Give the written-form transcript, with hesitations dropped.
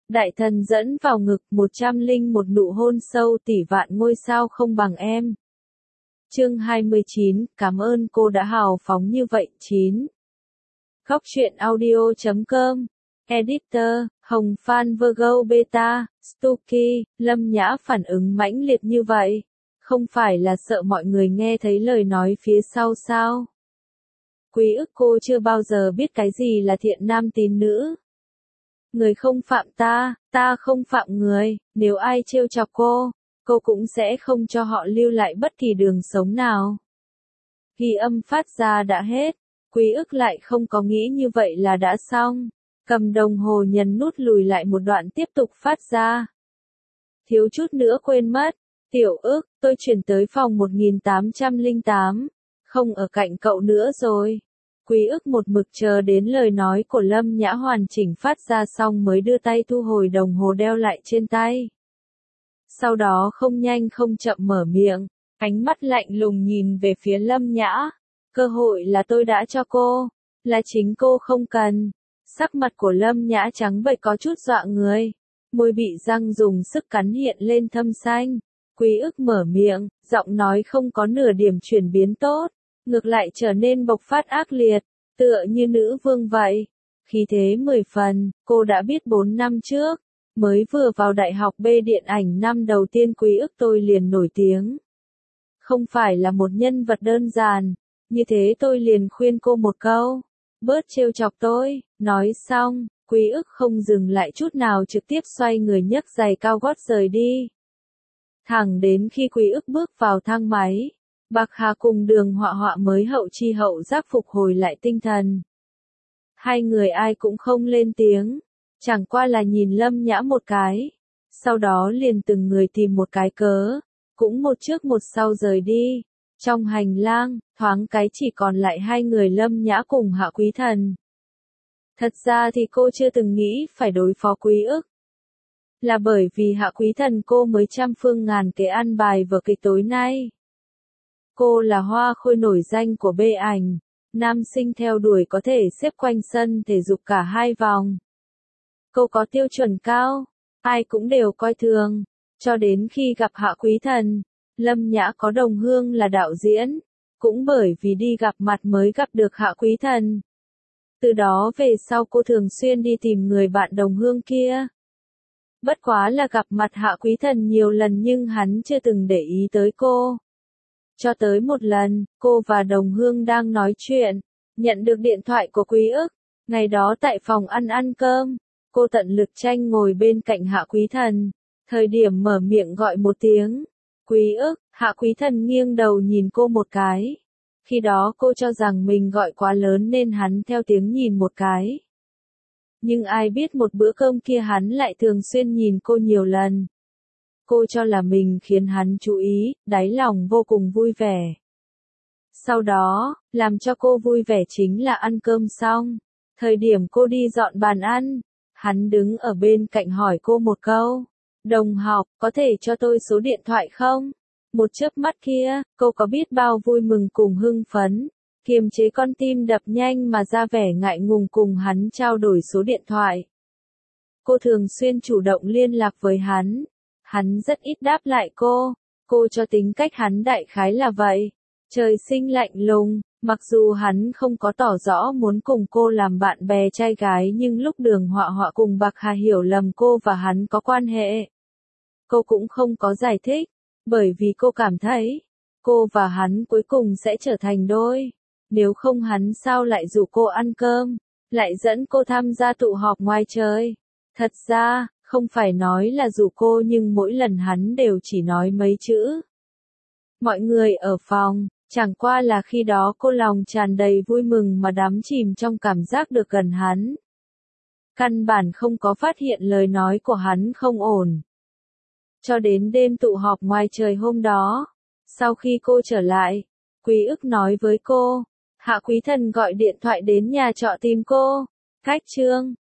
Đại thần dẫn vào ngực 101 nụ hôn sâu tỷ vạn ngôi sao không bằng em. Chương 29, cảm ơn cô đã hào phóng như vậy. 9. Góc truyện audio.com. Editor, Hồng Phan Virgo Beta, Stucky, Lâm Nhã phản ứng mãnh liệt như vậy. Không phải là sợ mọi người nghe thấy lời nói phía sau sao? Quý ức cô chưa bao giờ biết cái gì là thiện nam tín nữ. Người không phạm ta, ta không phạm người, nếu ai trêu chọc cô cũng sẽ không cho họ lưu lại bất kỳ đường sống nào. Ghi âm phát ra đã hết, Quý ức lại không có nghĩ như vậy là đã xong. Cầm đồng hồ nhấn nút lùi lại một đoạn tiếp tục phát ra. Thiếu chút nữa quên mất, tiểu ức, tôi chuyển tới phòng 1808, không ở cạnh cậu nữa rồi. Quý ức một mực chờ đến lời nói của Lâm Nhã hoàn chỉnh phát ra xong mới đưa tay thu hồi đồng hồ đeo lại trên tay. Sau đó không nhanh không chậm mở miệng, ánh mắt lạnh lùng nhìn về phía Lâm Nhã. Cơ hội là tôi đã cho cô, là chính cô không cần. Sắc mặt của Lâm Nhã trắng bệch có chút dọa người, môi bị răng dùng sức cắn hiện lên thâm xanh. Quý ức mở miệng, giọng nói không có nửa điểm chuyển biến tốt, ngược lại trở nên bộc phát ác liệt, tựa như nữ vương vậy. Khí thế 10 phần, cô đã biết 4 năm trước, mới vừa vào đại học B điện ảnh năm đầu tiên Quý ức tôi liền nổi tiếng. Không phải là một nhân vật đơn giản, như thế tôi liền khuyên cô một câu, bớt trêu chọc tôi. Nói xong, Quý ức không dừng lại chút nào trực tiếp xoay người nhấc giày cao gót rời đi. Thẳng đến khi Quý ức bước vào thang máy, Bạc Hà cùng Đường Họa Họa mới hậu chi hậu giác phục hồi lại tinh thần. Hai người ai cũng không lên tiếng, chẳng qua là nhìn Lâm Nhã một cái, sau đó liền từng người tìm một cái cớ, cũng một trước một sau rời đi. Trong hành lang, thoáng cái chỉ còn lại hai người Lâm Nhã cùng Hạ Quý Thần. Thật ra thì cô chưa từng nghĩ phải đối phó Quý ức. Là bởi vì Hạ Quý Thần cô mới trăm phương ngàn kế ăn bài vở kịch tối nay. Cô là hoa khôi nổi danh của B ảnh, nam sinh theo đuổi có thể xếp quanh sân thể dục cả 2 vòng. Cô có tiêu chuẩn cao, ai cũng đều coi thường, cho đến khi gặp Hạ Quý Thần, Lâm Nhã có đồng hương là đạo diễn, cũng bởi vì đi gặp mặt mới gặp được Hạ Quý Thần. Từ đó về sau cô thường xuyên đi tìm người bạn đồng hương kia. Bất quá là gặp mặt Hạ Quý Thần nhiều lần nhưng hắn chưa từng để ý tới cô. Cho tới một lần, cô và đồng hương đang nói chuyện, nhận được điện thoại của Quý ức. Ngày đó tại phòng ăn cơm, cô tận lực tranh ngồi bên cạnh Hạ Quý Thần. Thời điểm mở miệng gọi một tiếng, Quý ức, Hạ Quý Thần nghiêng đầu nhìn cô một cái. Khi đó cô cho rằng mình gọi quá lớn nên hắn theo tiếng nhìn một cái. Nhưng ai biết một bữa cơm kia hắn lại thường xuyên nhìn cô nhiều lần. Cô cho là mình khiến hắn chú ý, đáy lòng vô cùng vui vẻ. Sau đó, làm cho cô vui vẻ chính là ăn cơm xong. Thời điểm cô đi dọn bàn ăn, hắn đứng ở bên cạnh hỏi cô một câu. Đồng học, có thể cho tôi số điện thoại không? Một chớp mắt kia, cô có biết bao vui mừng cùng hưng phấn, kiềm chế con tim đập nhanh mà ra vẻ ngại ngùng cùng hắn trao đổi số điện thoại. Cô thường xuyên chủ động liên lạc với hắn. Hắn rất ít đáp lại cô cho tính cách hắn đại khái là vậy. Trời sinh lạnh lùng, mặc dù hắn không có tỏ rõ muốn cùng cô làm bạn bè trai gái nhưng lúc Đường Họa Họa cùng Bạc Hà hiểu lầm cô và hắn có quan hệ. Cô cũng không có giải thích, bởi vì cô cảm thấy, cô và hắn cuối cùng sẽ trở thành đôi. Nếu không hắn sao lại rủ cô ăn cơm, lại dẫn cô tham gia tụ họp ngoài trời. Thật ra, không phải nói là rủ cô nhưng mỗi lần hắn đều chỉ nói mấy chữ. Mọi người ở phòng, chẳng qua là khi đó cô lòng tràn đầy vui mừng mà đắm chìm trong cảm giác được gần hắn. Căn bản không có phát hiện lời nói của hắn không ổn. Cho đến đêm tụ họp ngoài trời hôm đó, sau khi cô trở lại, Quý ức nói với cô, Hạ Quý Thần gọi điện thoại đến nhà trọ tìm cô. Cách chương